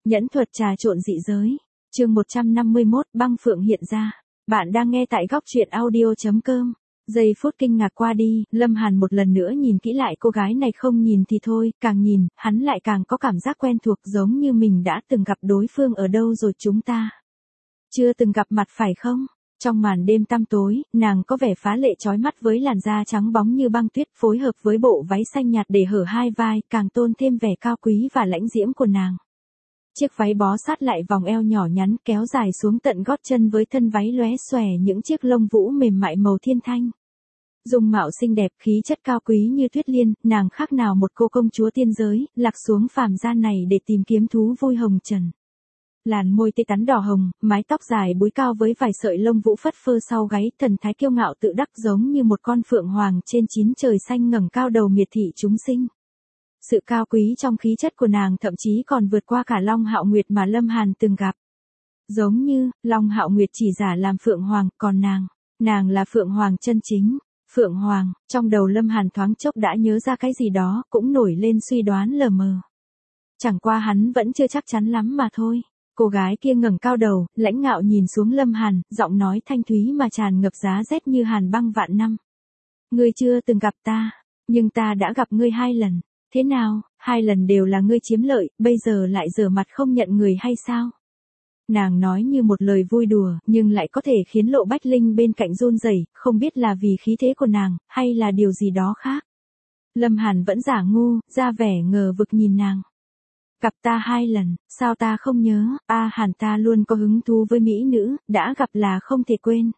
Nhẫn thuật trà trộn dị giới. Chương 151, băng phượng hiện ra. Bạn đang nghe tại góc truyện audio.com. Giây phút kinh ngạc qua đi, Lâm Hàn một lần nữa nhìn kỹ lại cô gái này, không nhìn thì thôi, càng nhìn, hắn lại càng có cảm giác quen thuộc, giống như mình đã từng gặp đối phương ở đâu rồi. Chúng ta chưa từng gặp mặt phải không? Trong màn đêm tăm tối, nàng có vẻ phá lệ chói mắt với làn da trắng bóng như băng tuyết, phối hợp với bộ váy xanh nhạt để hở hai vai, càng tôn thêm vẻ cao quý và lãnh diễm của nàng. Chiếc váy bó sát lại vòng eo nhỏ nhắn kéo dài xuống tận gót chân, với thân váy lóe xòe những chiếc lông vũ mềm mại màu thiên thanh. Dung mạo xinh đẹp, khí chất cao quý như tuyết liên, nàng khác nào một cô công chúa tiên giới, lạc xuống phàm gian này để tìm kiếm thú vui hồng trần. Làn môi tê tắn đỏ hồng, mái tóc dài búi cao với vài sợi lông vũ phất phơ sau gáy, thần thái kiêu ngạo tự đắc giống như một con phượng hoàng trên chín trời xanh ngẩng cao đầu miệt thị chúng sinh. Sự cao quý trong khí chất của nàng thậm chí còn vượt qua cả Long Hạo Nguyệt mà Lâm Hàn từng gặp. Giống như, Long Hạo Nguyệt chỉ giả làm phượng hoàng, còn nàng là phượng hoàng chân chính. Phượng hoàng, trong đầu Lâm Hàn thoáng chốc đã nhớ ra cái gì đó, cũng nổi lên suy đoán lờ mờ. Chẳng qua hắn vẫn chưa chắc chắn lắm mà thôi. Cô gái kia ngẩng cao đầu, lãnh ngạo nhìn xuống Lâm Hàn, giọng nói thanh thúy mà tràn ngập giá rét như hàn băng vạn năm. Ngươi chưa từng gặp ta, nhưng ta đã gặp ngươi 2 lần. Thế nào, 2 lần đều là ngươi chiếm lợi, bây giờ lại giở mặt không nhận người hay sao? Nàng nói như một lời vui đùa, nhưng lại có thể khiến Lộ Bách Linh bên cạnh run rẩy, không biết là vì khí thế của nàng, hay là điều gì đó khác. Lâm Hàn vẫn giả ngu, ra vẻ ngờ vực nhìn nàng. Gặp ta 2 lần, sao ta không nhớ? Hàn, ta luôn có hứng thú với mỹ nữ, đã gặp là không thể quên.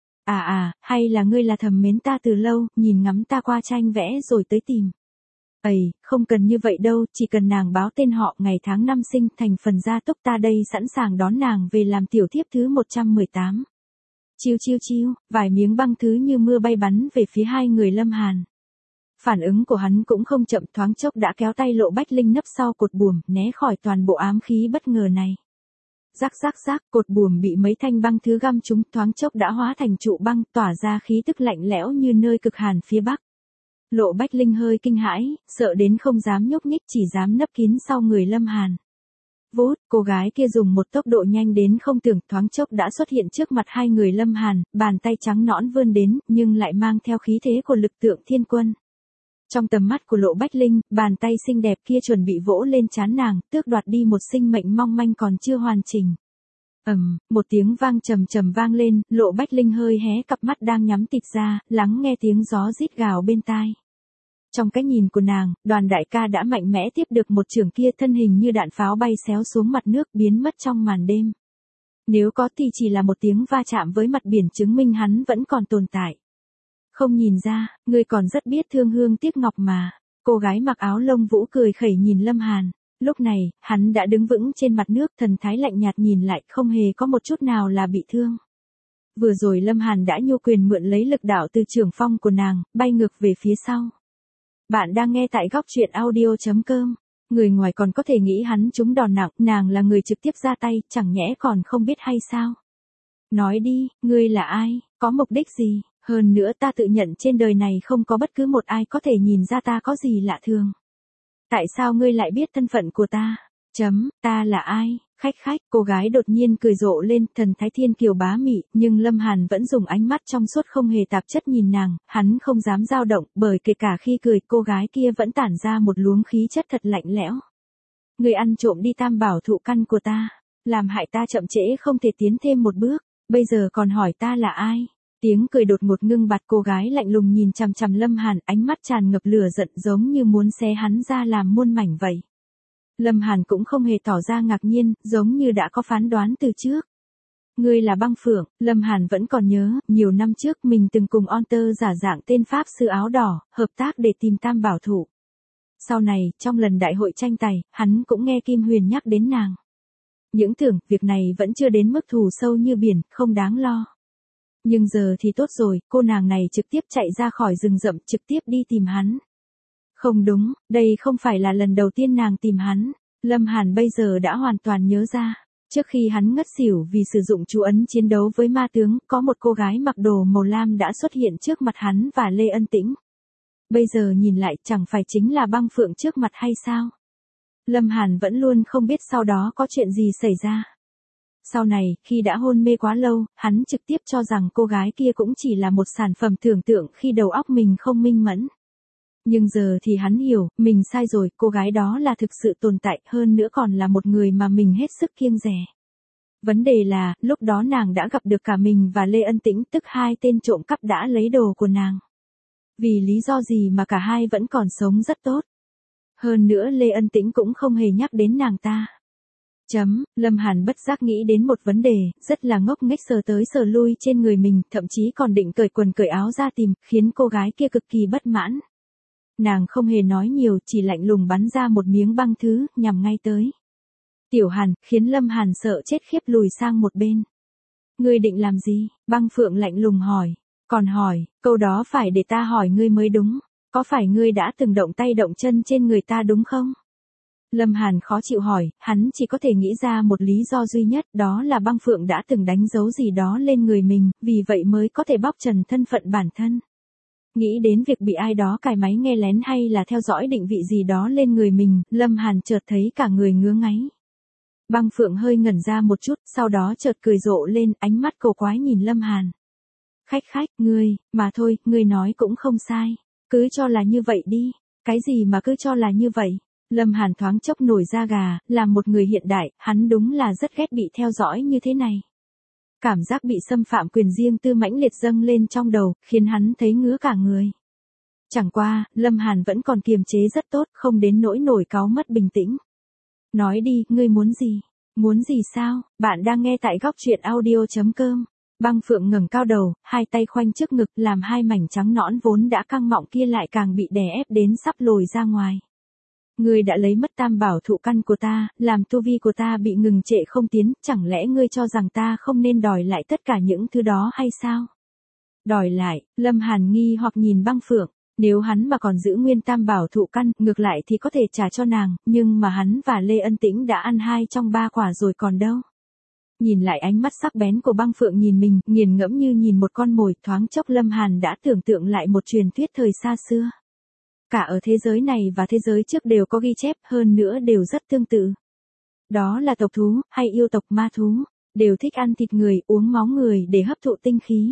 Hay là ngươi là thầm mến ta từ lâu, nhìn ngắm ta qua tranh vẽ rồi tới tìm. Không cần như vậy đâu, chỉ cần nàng báo tên họ, ngày tháng năm sinh, thành phần gia tốc, ta đây sẵn sàng đón nàng về làm tiểu thiếp thứ 118. Chiêu chiêu chiêu, vài miếng băng thứ như mưa bay bắn về phía hai người Lâm Hàn. Phản ứng của hắn cũng không chậm, thoáng chốc đã kéo tay Lộ Bách Linh nấp sau cột buồm, né khỏi toàn bộ ám khí bất ngờ này. Rắc rắc rắc, cột buồm bị mấy thanh băng thứ găm trúng, thoáng chốc đã hóa thành trụ băng, tỏa ra khí tức lạnh lẽo như nơi cực hàn phía bắc. Lộ Bách Linh hơi kinh hãi, sợ đến không dám nhúc nhích, chỉ dám nấp kín sau người Lâm Hàn. Vút, cô gái kia dùng một tốc độ nhanh đến không tưởng, thoáng chốc đã xuất hiện trước mặt hai người Lâm Hàn, bàn tay trắng nõn vươn đến, nhưng lại mang theo khí thế của lực tượng thiên quân. Trong tầm mắt của Lộ Bách Linh, bàn tay xinh đẹp kia chuẩn bị vỗ lên trán nàng, tước đoạt đi một sinh mệnh mong manh còn chưa hoàn chỉnh. Một tiếng vang trầm trầm vang lên, Lộ Bách Linh hơi hé cặp mắt đang nhắm tịt ra, lắng nghe tiếng gió rít gào bên tai. Trong cái nhìn của nàng, Đoàn đại ca đã mạnh mẽ tiếp được một chưởng kia, thân hình như đạn pháo bay xéo xuống mặt nước, biến mất trong màn đêm. Nếu có thì chỉ là một tiếng va chạm với mặt biển, chứng minh hắn vẫn còn tồn tại. Không nhìn ra, ngươi còn rất biết thương hương tiếc ngọc mà. Cô gái mặc áo lông vũ cười khẩy nhìn Lâm Hàn. Lúc này, hắn đã đứng vững trên mặt nước, thần thái lạnh nhạt nhìn lại, không hề có một chút nào là bị thương. Vừa rồi Lâm Hàn đã nhu quyền mượn lấy lực đạo từ trưởng phong của nàng, bay ngược về phía sau. Bạn đang nghe tại góc truyện audio.com. Người ngoài còn có thể nghĩ hắn trúng đòn nặng, nàng là người trực tiếp ra tay, chẳng nhẽ còn không biết hay sao? Nói đi, ngươi là ai, có mục đích gì? Hơn nữa ta tự nhận trên đời này không có bất cứ một ai có thể nhìn ra ta có gì lạ thường. Tại sao ngươi lại biết thân phận của ta? Ta là ai? Khách, cô gái đột nhiên cười rộ lên, thần thái thiên kiều bá mị, nhưng Lâm Hàn vẫn dùng ánh mắt trong suốt không hề tạp chất nhìn nàng, hắn không dám dao động, bởi kể cả khi cười, cô gái kia vẫn tản ra một luống khí chất thật lạnh lẽo. Ngươi ăn trộm đi tam bảo thụ căn của ta, làm hại ta chậm trễ không thể tiến thêm một bước, bây giờ còn hỏi ta là ai? Tiếng cười đột ngột ngưng bặt, cô gái lạnh lùng nhìn chằm chằm Lâm Hàn, ánh mắt tràn ngập lửa giận giống như muốn xé hắn ra làm muôn mảnh vậy. Lâm Hàn cũng không hề tỏ ra ngạc nhiên, giống như đã có phán đoán từ trước. Ngươi là băng phượng, Lâm Hàn vẫn còn nhớ, nhiều năm trước mình từng cùng Onter giả dạng tên Pháp sư áo đỏ, hợp tác để tìm tam bảo thụ. Sau này, trong lần đại hội tranh tài, hắn cũng nghe Kim Huyền nhắc đến nàng. Những tưởng, việc này vẫn chưa đến mức thù sâu như biển, không đáng lo. Nhưng giờ thì tốt rồi, cô nàng này trực tiếp chạy ra khỏi rừng rậm, trực tiếp đi tìm hắn. Không đúng, đây không phải là lần đầu tiên nàng tìm hắn. Lâm Hàn bây giờ đã hoàn toàn nhớ ra. Trước khi hắn ngất xỉu vì sử dụng chú ấn chiến đấu với ma tướng, có một cô gái mặc đồ màu lam đã xuất hiện trước mặt hắn và Lê Ân Tĩnh. Bây giờ nhìn lại, chẳng phải chính là băng phượng trước mặt hay sao? Lâm Hàn vẫn luôn không biết sau đó có chuyện gì xảy ra. Sau này, khi đã hôn mê quá lâu, hắn trực tiếp cho rằng cô gái kia cũng chỉ là một sản phẩm tưởng tượng khi đầu óc mình không minh mẫn. Nhưng giờ thì hắn hiểu, mình sai rồi, cô gái đó là thực sự tồn tại, hơn nữa còn là một người mà mình hết sức kiêng dè. Vấn đề là, lúc đó nàng đã gặp được cả mình và Lê Ân Tĩnh, tức hai tên trộm cắp đã lấy đồ của nàng. Vì lý do gì mà cả hai vẫn còn sống rất tốt. Hơn nữa Lê Ân Tĩnh cũng không hề nhắc đến nàng ta. Lâm Hàn bất giác nghĩ đến một vấn đề, rất là ngốc nghếch sờ tới sờ lui trên người mình, thậm chí còn định cởi quần cởi áo ra tìm, khiến cô gái kia cực kỳ bất mãn. Nàng không hề nói nhiều, chỉ lạnh lùng bắn ra một miếng băng thứ, nhằm ngay tới Tiểu Hàn, khiến Lâm Hàn sợ chết khiếp lùi sang một bên. Ngươi định làm gì? Băng Phượng lạnh lùng hỏi. Còn hỏi, câu đó phải để ta hỏi ngươi mới đúng. Có phải ngươi đã từng động tay động chân trên người ta đúng không? Lâm Hàn khó chịu hỏi, hắn chỉ có thể nghĩ ra một lý do duy nhất, đó là Băng Phượng đã từng đánh dấu gì đó lên người mình, vì vậy mới có thể bóc trần thân phận bản thân. Nghĩ đến việc bị ai đó cài máy nghe lén hay là theo dõi định vị gì đó lên người mình, Lâm Hàn chợt thấy cả người ngứa ngáy. Băng Phượng hơi ngẩn ra một chút, sau đó chợt cười rộ lên, ánh mắt cổ quái nhìn Lâm Hàn. Khách, ngươi, mà thôi, ngươi nói cũng không sai. Cứ cho là như vậy đi. Cái gì mà cứ cho là như vậy? Lâm Hàn thoáng chốc nổi da gà, là một người hiện đại, hắn đúng là rất ghét bị theo dõi như thế này. Cảm giác bị xâm phạm quyền riêng tư mãnh liệt dâng lên trong đầu, khiến hắn thấy ngứa cả người. Chẳng qua, Lâm Hàn vẫn còn kiềm chế rất tốt, không đến nỗi nổi cáu mất bình tĩnh. Nói đi, ngươi muốn gì? Muốn gì sao? Bạn đang nghe tại góc truyện audio.com. Băng Phượng ngẩng cao đầu, hai tay khoanh trước ngực, làm hai mảnh trắng nõn vốn đã căng mọng kia lại càng bị đè ép đến sắp lồi ra ngoài. Ngươi đã lấy mất tam bảo thụ căn của ta, làm tu vi của ta bị ngừng trệ không tiến, chẳng lẽ ngươi cho rằng ta không nên đòi lại tất cả những thứ đó hay sao? Đòi lại, Lâm Hàn nghi hoặc nhìn Băng Phượng, nếu hắn mà còn giữ nguyên tam bảo thụ căn, ngược lại thì có thể trả cho nàng, nhưng mà hắn và Lê Ân Tĩnh đã ăn 2 trong 3 quả rồi còn đâu. Nhìn lại ánh mắt sắc bén của Băng Phượng nhìn mình, nghiền ngẫm như nhìn một con mồi, thoáng chốc Lâm Hàn đã tưởng tượng lại một truyền thuyết thời xa xưa. Cả ở thế giới này và thế giới trước đều có ghi chép, hơn nữa đều rất tương tự. Đó là tộc thú, hay yêu tộc ma thú, đều thích ăn thịt người, uống máu người để hấp thụ tinh khí.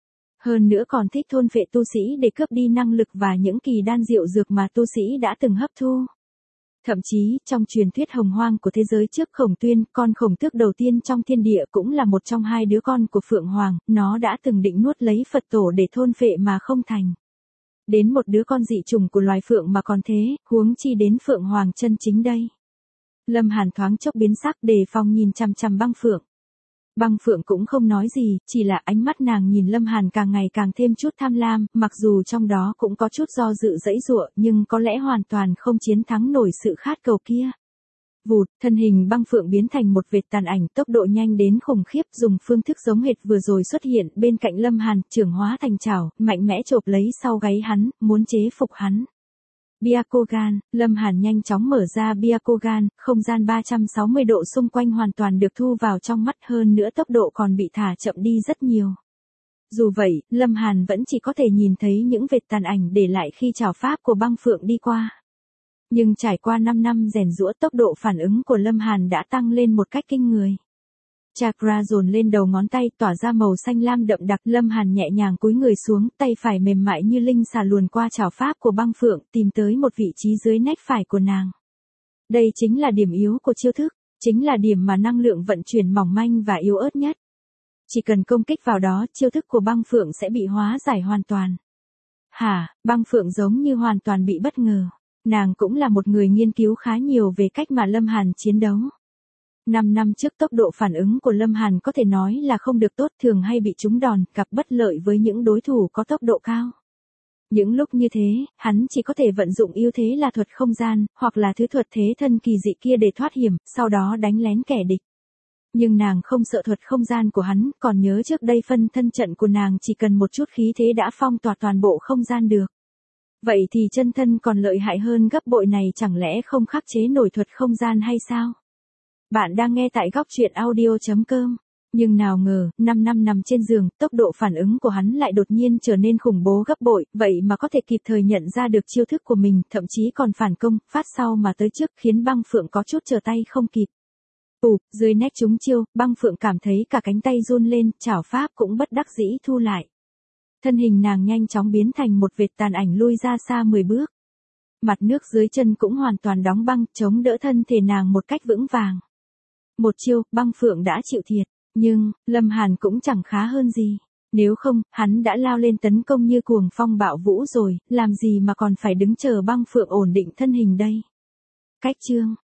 Hơn nữa còn thích thôn phệ tu sĩ để cướp đi năng lực và những kỳ đan diệu dược mà tu sĩ đã từng hấp thu. Thậm chí, trong truyền thuyết hồng hoang của thế giới trước Khổng Tuyên, con khổng tước đầu tiên trong thiên địa cũng là một trong 2 đứa con của Phượng Hoàng, nó đã từng định nuốt lấy Phật tổ để thôn phệ mà không thành. Đến một đứa con dị chủng của loài phượng mà còn thế, huống chi đến Phượng Hoàng chân chính đây. Lâm Hàn thoáng chốc biến sắc, đề phòng nhìn chằm chằm Băng Phượng. Băng Phượng cũng không nói gì, chỉ là ánh mắt nàng nhìn Lâm Hàn càng ngày càng thêm chút tham lam, mặc dù trong đó cũng có chút do dự giãy giụa, nhưng có lẽ hoàn toàn không chiến thắng nổi sự khát cầu kia. Vụt, thân hình Băng Phượng biến thành một vệt tàn ảnh, tốc độ nhanh đến khủng khiếp, dùng phương thức giống hệt vừa rồi xuất hiện bên cạnh Lâm Hàn, trưởng hóa thành chảo, mạnh mẽ chộp lấy sau gáy hắn, muốn chế phục hắn. Byakugan, Lâm Hàn nhanh chóng mở ra Byakugan, không gian 360 độ xung quanh hoàn toàn được thu vào trong mắt, hơn nữa tốc độ còn bị thả chậm đi rất nhiều. Dù vậy, Lâm Hàn vẫn chỉ có thể nhìn thấy những vệt tàn ảnh để lại khi chảo pháp của Băng Phượng đi qua. Nhưng trải qua 5 năm rèn giũa, tốc độ phản ứng của Lâm Hàn đã tăng lên một cách kinh người. Chakra dồn lên đầu ngón tay tỏa ra màu xanh lam đậm đặc, Lâm Hàn nhẹ nhàng cúi người xuống, tay phải mềm mại như linh xà luồn qua chảo pháp của Băng Phượng, tìm tới một vị trí dưới nách phải của nàng. Đây chính là điểm yếu của chiêu thức, chính là điểm mà năng lượng vận chuyển mỏng manh và yếu ớt nhất. Chỉ cần công kích vào đó, chiêu thức của Băng Phượng sẽ bị hóa giải hoàn toàn. Băng Phượng giống như hoàn toàn bị bất ngờ. Nàng cũng là một người nghiên cứu khá nhiều về cách mà Lâm Hàn chiến đấu. 5 năm trước tốc độ phản ứng của Lâm Hàn có thể nói là không được tốt, thường hay bị trúng đòn, gặp bất lợi với những đối thủ có tốc độ cao. Những lúc như thế, hắn chỉ có thể vận dụng ưu thế là thuật không gian, hoặc là thứ thuật thế thân kỳ dị kia để thoát hiểm, sau đó đánh lén kẻ địch. Nhưng nàng không sợ thuật không gian của hắn, còn nhớ trước đây phân thân trận của nàng chỉ cần một chút khí thế đã phong tỏa toàn bộ không gian được. Vậy thì chân thân còn lợi hại hơn gấp bội này, chẳng lẽ không khắc chế nổi thuật không gian hay sao? Bạn đang nghe tại góc truyện audio.com. Nhưng nào ngờ, 5 năm nằm trên giường, tốc độ phản ứng của hắn lại đột nhiên trở nên khủng bố gấp bội, vậy mà có thể kịp thời nhận ra được chiêu thức của mình, thậm chí còn phản công, phát sau mà tới trước, khiến băng phượng có chút trở tay không kịp. Dưới nét trúng chiêu, băng phượng cảm thấy cả cánh tay run lên, chảo pháp cũng bất đắc dĩ thu lại. Thân hình nàng nhanh chóng biến thành một vệt tàn ảnh lui ra xa 10 bước. Mặt nước dưới chân cũng hoàn toàn đóng băng, chống đỡ thân thể nàng một cách vững vàng. Một chiêu, băng phượng đã chịu thiệt, nhưng, Lâm Hàn cũng chẳng khá hơn gì. Nếu không, hắn đã lao lên tấn công như cuồng phong bạo vũ rồi, làm gì mà còn phải đứng chờ băng phượng ổn định thân hình đây. Cách chương